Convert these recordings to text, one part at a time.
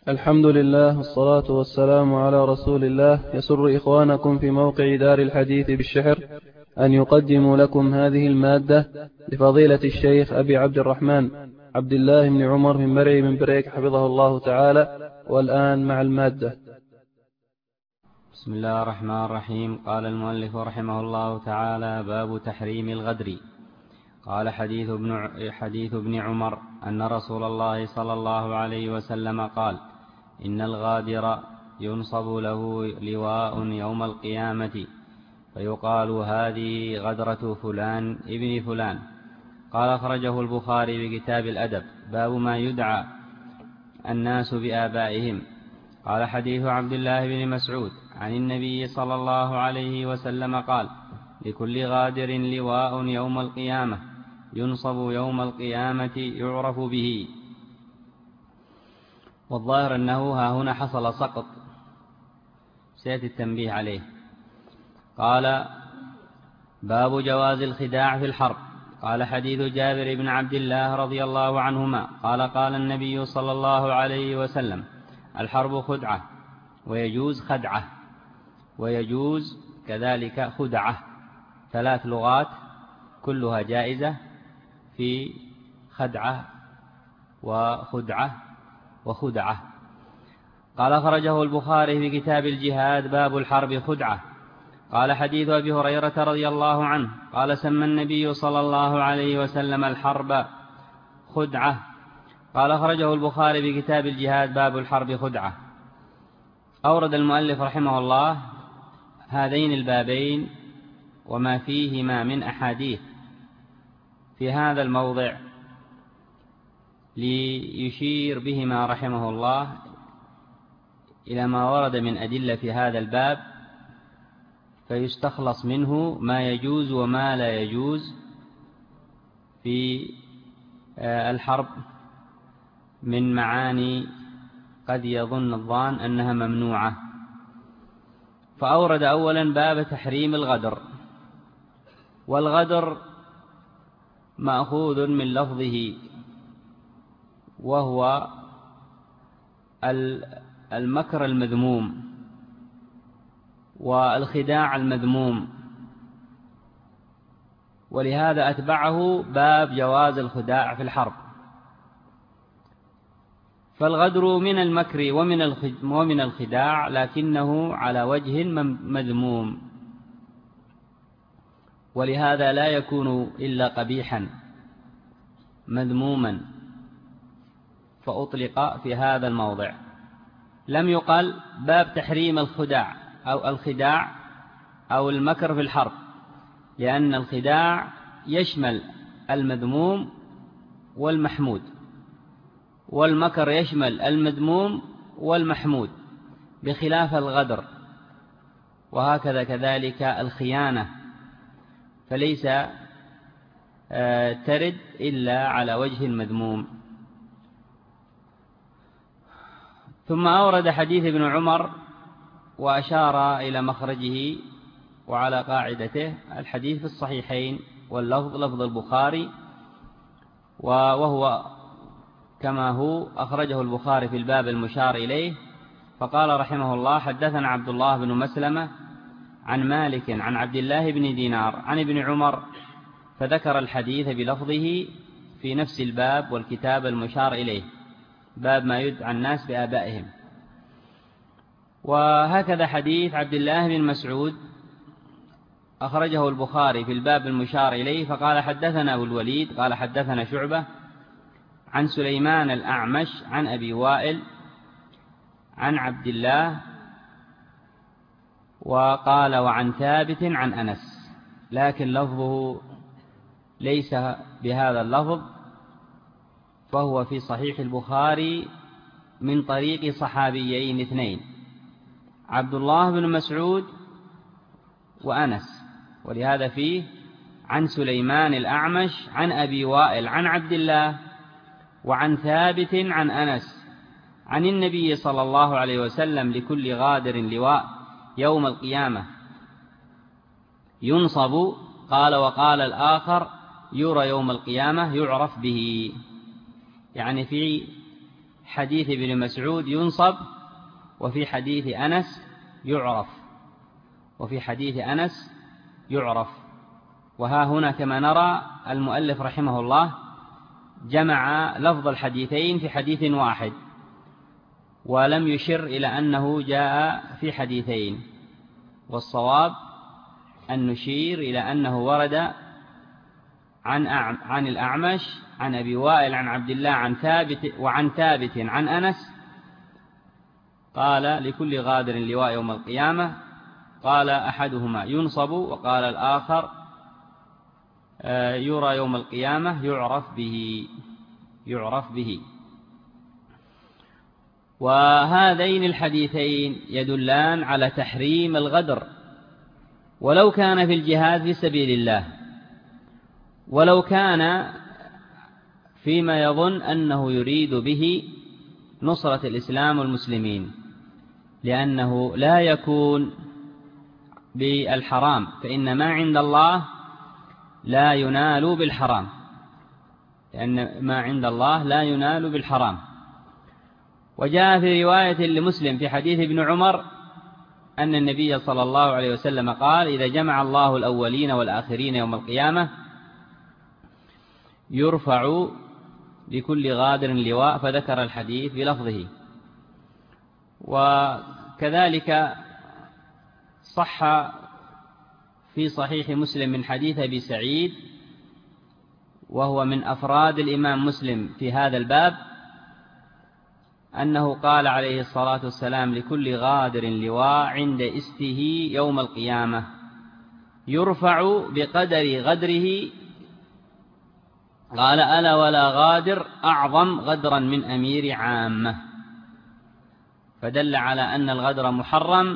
الحمد لله والصلاة والسلام على رسول الله. يسر إخوانكم في موقع دار الحديث بالشحر أن يقدموا لكم هذه المادة لفضيلة الشيخ أبي عبد الرحمن عبد الله بن عمر من مرعي من بريك حفظه الله تعالى. والآن مع المادة. بسم الله الرحمن الرحيم. قال المؤلف رحمه الله تعالى: باب تحريم الغدر. قال حديث ابن عمر أن رسول الله صلى الله عليه وسلم قال: إن الغادر ينصب له لواء يوم القيامة فيقال هذه غدرة فلان ابن فلان. قال: أخرجه البخاري بكتاب الأدب باب ما يدعى الناس بآبائهم. قال: حديث عبد الله بن مسعود عن النبي صلى الله عليه وسلم قال: لكل غادر لواء يوم القيامة ينصب يوم القيامة يعرف به. والظاهر أنه ها هنا حصل سقط، سيأتي التنبيه عليه. قال: باب جواز الخداع في الحرب. قال: حديث جابر بن عبد الله رضي الله عنهما قال: قال النبي صلى الله عليه وسلم: الحرب خدعة، ويجوز خدعة، ويجوز كذلك خدعة، 3 لغات كلها جائزة في خدعة وخدعة وخدعة. قال: أخرجه البخاري في كتاب الجهاد باب الحرب خدعة. قال: حديث أبي هريرة رضي الله عنه قال: سمى النبي صلى الله عليه وسلم الحرب خدعة. قال: أخرجه البخاري في كتاب الجهاد باب الحرب خدعة. أورد المؤلف رحمه الله هذين البابين وما فيهما من أحاديث في هذا الموضع ليشير بهما رحمه الله إلى ما ورد من أدلة في هذا الباب، فيستخلص منه ما يجوز وما لا يجوز في الحرب من معاني قد يظن الظان أنها ممنوعة. فأورد أولا باب تحريم الغدر. والغدر مأخوذ من لفظه، وهو المكر المذموم والخداع المذموم، ولهذا أتبعه باب جواز الخداع في الحرب. فالغدر من المكر ومن الخداع، لكنه على وجه مذموم، ولهذا لا يكون إلا قبيحا مذموما، فأطلق في هذا الموضع. لم يقل باب تحريم الخداع أو المكر في الحرب، لأن الخداع يشمل المذموم والمحمود، والمكر يشمل المذموم والمحمود، بخلاف الغدر، وهكذا كذلك الخيانة، فليس ترد إلا على وجه المذموم. ثم أورد حديث ابن عمر وأشار إلى مخرجه وعلى قاعدته. الحديث في الصحيحين، واللفظ لفظ البخاري، وهو كما هو أخرجه البخاري في الباب المشار إليه. فقال رحمه الله: حدثنا عبد الله بن مسلمة عن مالك عن عبد الله بن دينار عن ابن عمر، فذكر الحديث بلفظه في نفس الباب والكتاب المشار إليه، باب ما يدعى الناس بآبائهم. وهكذا حديث عبد الله بن مسعود أخرجه البخاري في الباب المشار إليه، فقال: حدثنا أبو الوليد قال: حدثنا شعبة عن سليمان الأعمش عن أبي وائل عن عبد الله، وقال: وعن ثابت عن أنس، لكن لفظه ليس بهذا اللفظ، فهو في صحيح البخاري من طريق صحابيين 2، عبد الله بن مسعود وأنس، ولهذا فيه عن سليمان الأعمش عن أبي وائل عن عبد الله وعن ثابت عن أنس عن النبي صلى الله عليه وسلم: لكل غادر لواء يوم القيامة ينصب. قال: وقال الآخر: يرى يوم القيامة يعرف به. يعني في حديث ابن مسعود ينصب، وفي حديث أنس يعرف، وفي حديث أنس يعرف. وها هنا كما نرى المؤلف رحمه الله جمع لفظ الحديثين في حديث واحد، ولم يشر إلى أنه جاء في حديثين، والصواب أن نشير إلى أنه ورد عن الأعمش عن أبي وائل عن عبد الله عن ثابت عن أنس قال: لكل غادر لواء يوم القيامة. قال أحدهما: ينصب، وقال الآخر: يرى يوم القيامة يعرف به. وهذين الحديثين يدلان على تحريم الغدر، ولو كان في الجهاد في سبيل الله، ولو كان فيما يظن أنه يريد به نصرة الإسلام والمسلمين، لأنه لا يكون بالحرام، فإن ما عند الله لا ينال بالحرام، لأن ما عند الله لا ينال بالحرام. وجاء في رواية لمسلم في حديث ابن عمر أن النبي صلى الله عليه وسلم قال: إذا جمع الله الأولين والآخرين يوم القيامة يرفع لكل غادر لواء، فذكر الحديث بلفظه. وكذلك صح في صحيح مسلم من حديث أبي سعيد، وهو من أفراد الإمام مسلم في هذا الباب، أنه قال عليه الصلاة والسلام: لكل غادر لواء عند استه يوم القيامة يرفع بقدر غدره. قال: ألا ولا غادر أعظم غدرا من أمير عامة. فدل على أن الغدر محرم،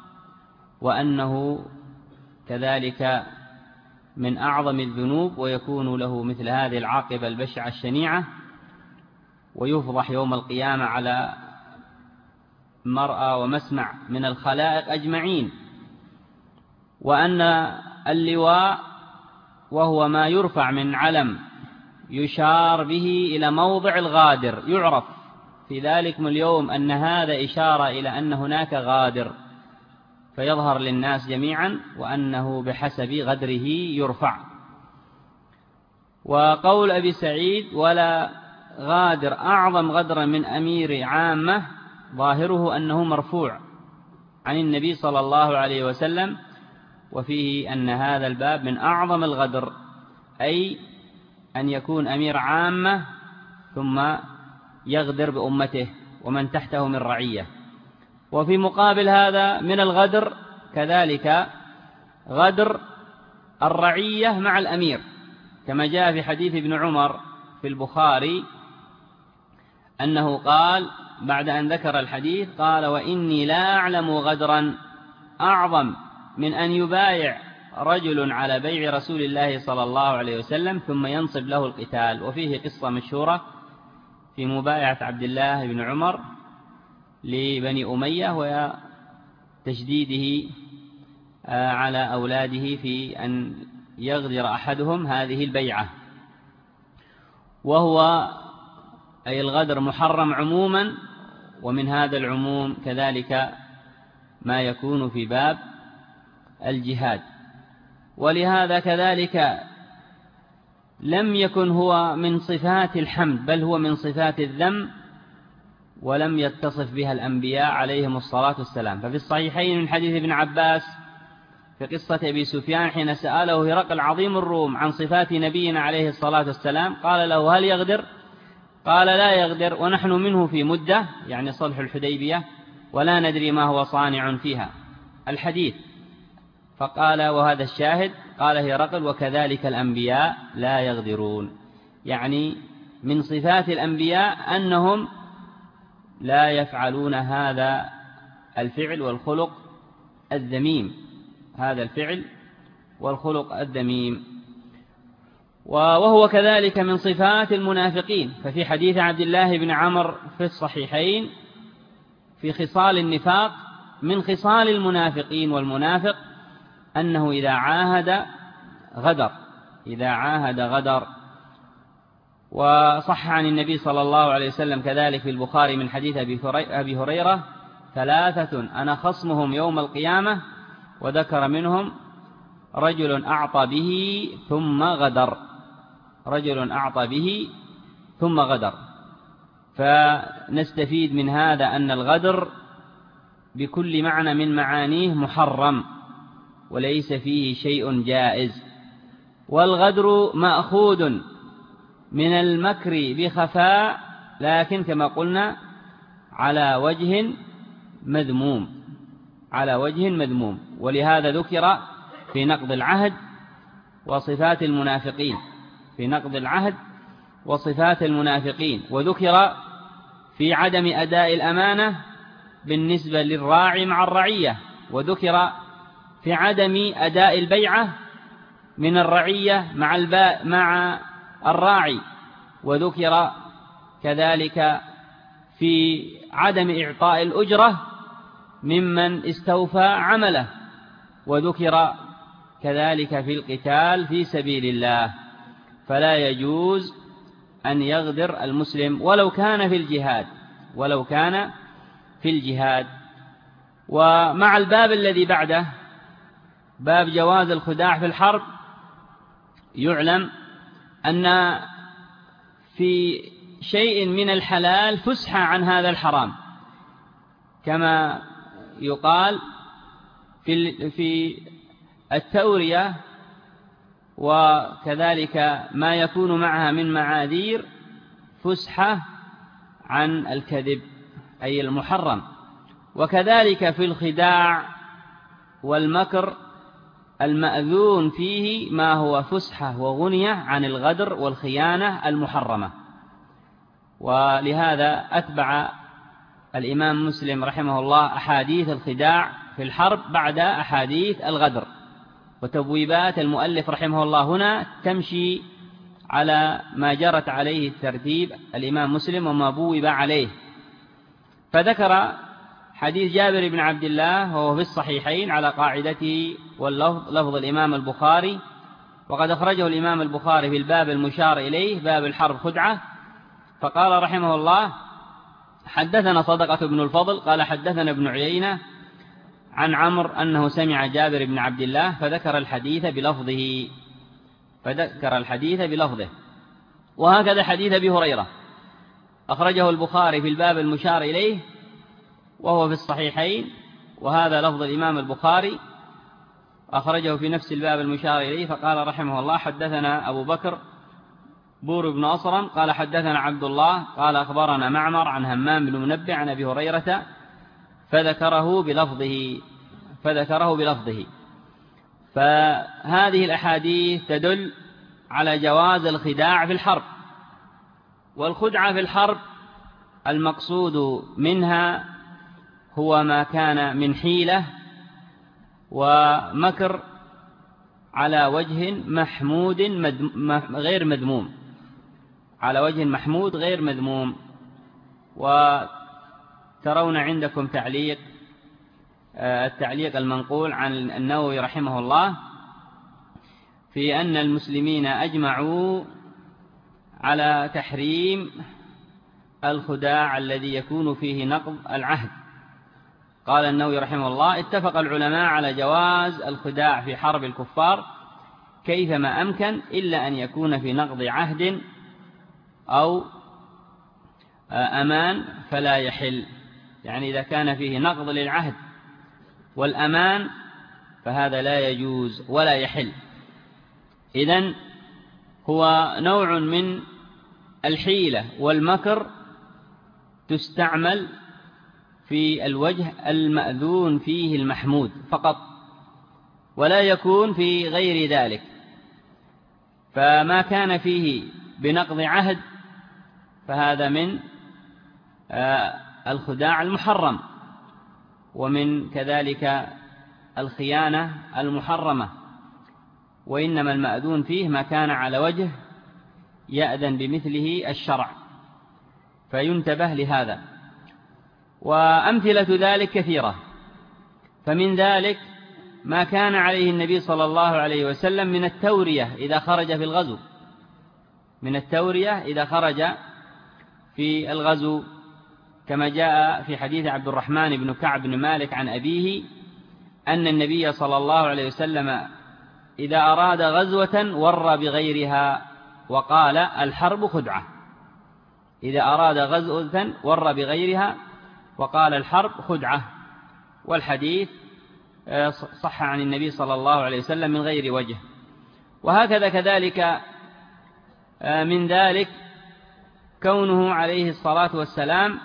وأنه كذلك من أعظم الذنوب، ويكون له مثل هذه العاقبة البشعة الشنيعة، ويفضح يوم القيامة على مرأى ومسمع من الخلائق أجمعين. وأن اللواء وهو ما يرفع من علم يشار به إلى موضع الغادر، يعرف في ذلك اليوم أن هذا إشارة إلى أن هناك غادر، فيظهر للناس جميعا وأنه بحسب غدره يرفع. وقول أبي سعيد: ولا غادر أعظم غدرا من أمير عامة، ظاهره أنه مرفوع عن النبي صلى الله عليه وسلم، وفيه أن هذا الباب من أعظم الغدر، أي أن يكون أمير عامة ثم يغدر بأمته ومن تحته من رعية. وفي مقابل هذا من الغدر كذلك غدر الرعية مع الأمير، كما جاء في حديث ابن عمر في البخاري أنه قال بعد أن ذكر الحديث: قال: وإني لا أعلم غدرا أعظم من أن يبايع رجل على بيع رسول الله صلى الله عليه وسلم ثم ينصب له القتال. وفيه قصة مشهورة في مبايعة عبد الله بن عمر لبني أمية وتشديده على أولاده في أن يغدر أحدهم هذه البيعة. وهو أي الغدر محرم عموما، ومن هذا العموم كذلك ما يكون في باب الجهاد. ولهذا كذلك لم يكن هو من صفات الحمد، بل هو من صفات الذم، ولم يتصف بها الأنبياء عليهم الصلاة والسلام. ففي الصحيحين من حديث ابن عباس في قصة أبي سفيان حين سأله هرقل عظيم الروم عن صفات نبينا عليه الصلاة والسلام، قال له: هل يغدر؟ قال: لا يغدر، ونحن منه في مدة، يعني صلح الحديبية، ولا ندري ما هو صانع فيها، الحديث. فقال: وهذا الشاهد، قال هرقل: وكذلك الأنبياء لا يغدرون، يعني من صفات الأنبياء أنهم لا يفعلون هذا الفعل والخلق الذميم، هذا الفعل والخلق الذميم. وهو كذلك من صفات المنافقين. ففي حديث عبد الله بن عمرو في الصحيحين في خصال النفاق: من خصال المنافقين والمنافق أنه إذا عاهد غدر، وصح عن النبي صلى الله عليه وسلم كذلك في البخاري من حديث أبي هريرة: 3 أنا خصمهم يوم القيامة، وذكر منهم رجل أعطى به ثم غدر. رجل أعطى به ثم غدر. فنستفيد من هذا أن الغدر بكل معنى من معانيه محرم، وليس فيه شيء جائز. والغدر مأخوذ من المكر بخفاء، لكن كما قلنا على وجه مذموم، على وجه مذموم. ولهذا ذكر في نقض العهد وصفات المنافقين، في نقض العهد وصفات المنافقين، وذكر في عدم أداء الأمانة بالنسبة للراعي مع الرعية، وذكر في عدم أداء البيعة من الرعية مع الراعي، وذكر كذلك في عدم إعطاء الأجرة ممن استوفى عمله، وذكر كذلك في القتال في سبيل الله. فلا يجوز أن يغدر المسلم ولو كان في الجهاد، ولو كان في الجهاد. ومع الباب الذي بعده، باب جواز الخداع في الحرب، يعلم أن في شيء من الحلال فسحة عن هذا الحرام، كما يقال في التورية، وكذلك ما يكون معها من معاذير فسحة عن الكذب أي المحرم. وكذلك في الخداع والمكر المأذون فيه ما هو فسحة وغنية عن الغدر والخيانة المحرمة. ولهذا أتبع الإمام مسلم رحمه الله أحاديث الخداع في الحرب بعد أحاديث الغدر، وتبويبات المؤلف رحمه الله هنا تمشي على ما جرت عليه الترتيب الإمام مسلم وما بوب عليه. فذكر حديث جابر بن عبد الله وهو في الصحيحين على قاعدته، واللفظ الإمام البخاري، وقد أخرجه الإمام البخاري في الباب المشار إليه، باب الحرب خدعة. فقال رحمه الله: حدثنا صدقة بن الفضل قال حدثنا ابن عيينة عن عمرو أنه سمع جابر بن عبد الله فذكر الحديث بلفظه. وهكذا حديث أبي هريرة أخرجه البخاري في الباب المشار إليه وهو في الصحيحين، وهذا لفظ الإمام البخاري أخرجه في نفس الباب المشار إليه. فقال رحمه الله: حدثنا أبو بكر بور بن أصرم قال حدثنا عبد الله قال أخبرنا معمر عن همام بن منبه عن أبي هريرة فذكره بلفظه. فهذه الأحاديث تدل على جواز الخداع في الحرب. والخدعة في الحرب المقصود منها هو ما كان من حيلة ومكر على وجه محمود غير مذموم، على وجه محمود غير مذموم. وترون عندكم التعليق المنقول عن النووي رحمه الله في أن المسلمين أجمعوا على تحريم الخداع الذي يكون فيه نقض العهد. قال النووي رحمه الله: اتفق العلماء على جواز الخداع في حرب الكفار كيفما أمكن، إلا أن يكون في نقض عهد أو أمان فلا يحل. يعني إذا كان فيه نقض للعهد والأمان فهذا لا يجوز ولا يحل. إذن هو نوع من الحيلة والمكر تستعمل في الوجه المأذون فيه المحمود فقط، ولا يكون في غير ذلك. فما كان فيه بنقض عهد فهذا من الخداع المحرم، ومن كذلك الخيانة المحرمة. وإنما المأذون فيه ما كان على وجه يأذن بمثله الشرع، فينتبه لهذا. وأمثلة ذلك كثيرة، فمن ذلك ما كان عليه النبي صلى الله عليه وسلم من التورية إذا خرج في الغزو، من التورية إذا خرج في الغزو، كما جاء في حديث عبد الرحمن بن كعب بن مالك عن أبيه أن النبي صلى الله عليه وسلم إذا أراد غزوة ور بغيرها وقال الحرب خدعة. إذا أراد غزوة ور بغيرها وقال الحرب خدعة. والحديث صح عن النبي صلى الله عليه وسلم من غير وجه. وهكذا كذلك من ذلك كونه عليه الصلاة والسلام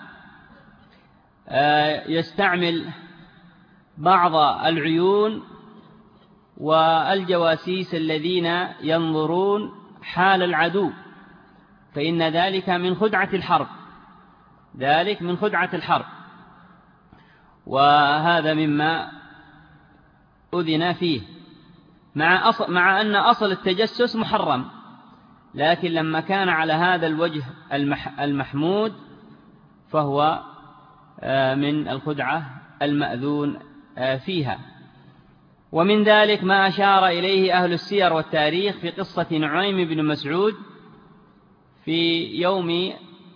يستعمل بعض العيون والجواسيس الذين ينظرون حال العدو، فإن ذلك من خدعة الحرب، ذلك من خدعة الحرب. وهذا مما أذن فيه، مع أن أصل التجسس محرم، لكن لما كان على هذا الوجه المحمود فهو من الخدعة المأذون فيها. ومن ذلك ما أشار إليه أهل السير والتاريخ في قصة نعيم بن مسعود في يوم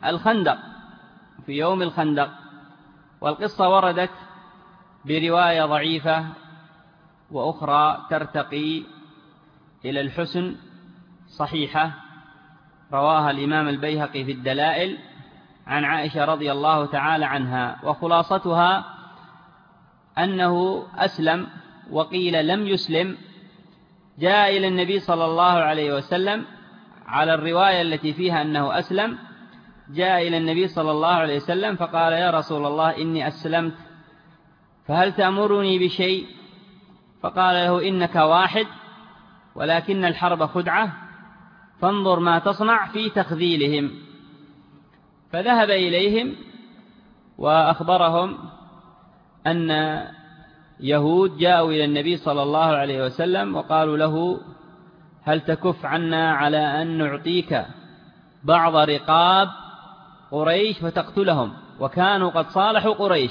الخندق. والقصة وردت برواية ضعيفة وأخرى ترتقي إلى الحسن صحيحة، رواها الإمام البيهقي في الدلائل عن عائشة رضي الله تعالى عنها. وخلاصتها أنه أسلم، وقيل لم يسلم، جاء إلى النبي صلى الله عليه وسلم على الرواية التي فيها أنه أسلم، جاء إلى النبي صلى الله عليه وسلم فقال يا رسول الله إني أسلمت فهل تأمرني بشيء؟ فقال له إنك واحد ولكن الحرب خدعة، فانظر ما تصنع في تخذيلهم. فذهب إليهم وأخبرهم أن يهود جاءوا إلى النبي صلى الله عليه وسلم وقالوا له هل تكف عنا على أن نعطيك بعض رقاب قريش فتقتلهم، وكانوا قد صالحوا قريش.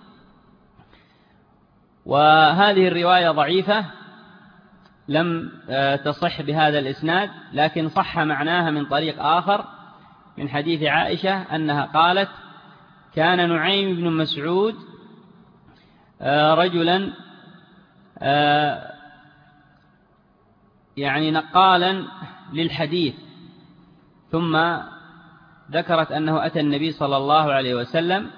وهذه الرواية ضعيفة لم تصح بهذا الإسناد، لكن صح معناها من طريق آخر من حديث عائشة أنها قالت كان نعيم بن مسعود رجلا يعني نقالا للحديث، ثم ذكرت أنه أتى النبي صلى الله عليه وسلم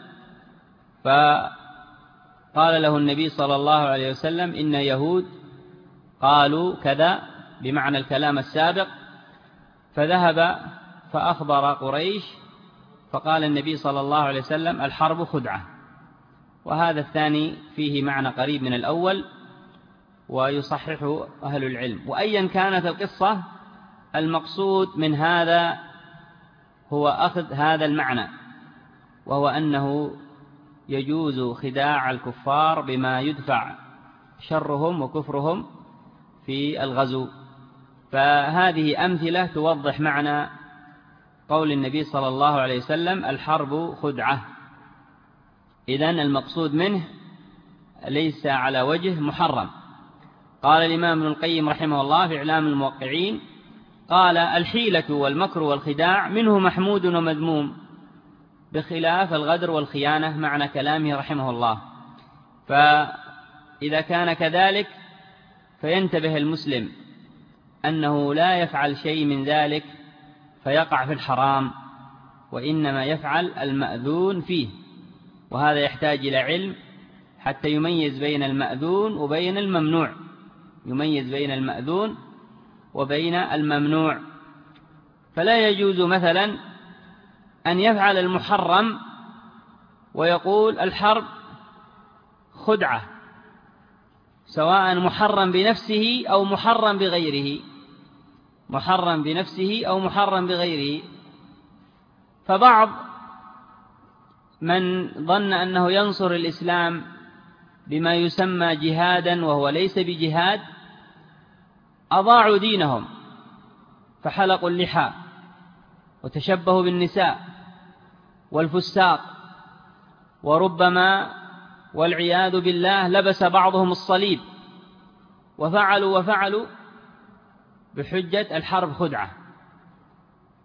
فقال له النبي صلى الله عليه وسلم إن يهود قالوا كذا بمعنى الكلام السابق، فذهب فأخبر قريش فقال النبي صلى الله عليه وسلم الحرب خدعة. وهذا الثاني فيه معنى قريب من الأول ويصححه أهل العلم. وأيا كانت القصة المقصود من هذا هو أخذ هذا المعنى، وهو أنه يجوز خداع الكفار بما يدفع شرهم وكفرهم في الغزو. فهذه أمثلة توضح معنى قول النبي صلى الله عليه وسلم الحرب خدعة. إذن المقصود منه ليس على وجه محرم. قال الإمام ابن القيم رحمه الله في إعلام الموقعين قال الحيلة والمكر والخداع منه محمود ومذموم بخلاف الغدر والخيانة، معنى كلامه رحمه الله. فإذا كان كذلك فينتبه المسلم أنه لا يفعل شيء من ذلك فيقع في الحرام، وإنما يفعل المأذون فيه. وهذا يحتاج إلى علم حتى يميز بين المأذون وبين الممنوع، يميز بين المأذون وبين الممنوع. فلا يجوز مثلا أن يفعل المحرم ويقول الحرب خدعة، سواء محرم بنفسه أو محرم بغيره، محرم بنفسه أو محرم بغيره. فبعض من ظن أنه ينصر الإسلام بما يسمى جهادا وهو ليس بجهاد أضاعوا دينهم فحلقوا اللحى وتشبهوا بالنساء والفساق، وربما والعياذ بالله لبس بعضهم الصليب وفعلوا بحجة الحرب خدعة.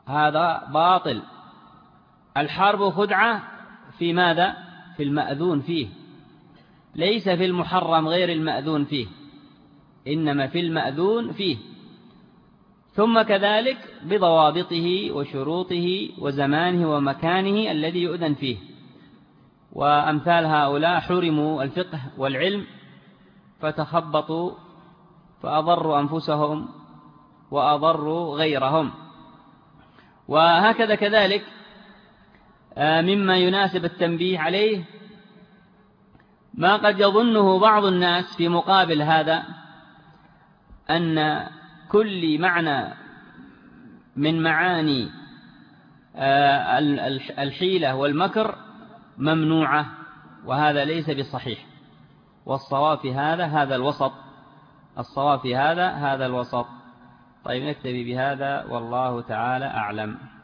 هذا باطل. الحرب خدعة في ماذا؟ في المأذون فيه، ليس في المحرم غير المأذون فيه، إنما في المأذون فيه. ثم كذلك بضوابطه وشروطه وزمانه ومكانه الذي يؤذن فيه. وأمثال هؤلاء حرموا الفقه والعلم فتخبطوا فأضروا أنفسهم وأضروا غيرهم. وهكذا كذلك مما يناسب التنبيه عليه ما قد يظنه بعض الناس في مقابل هذا، أن كل معنى من معاني الحيلة والمكر ممنوعة، وهذا ليس بصحيح. والصواب في هذا الوسط، الصواب في هذا الوسط. طيب نكتفي بهذا والله تعالى أعلم.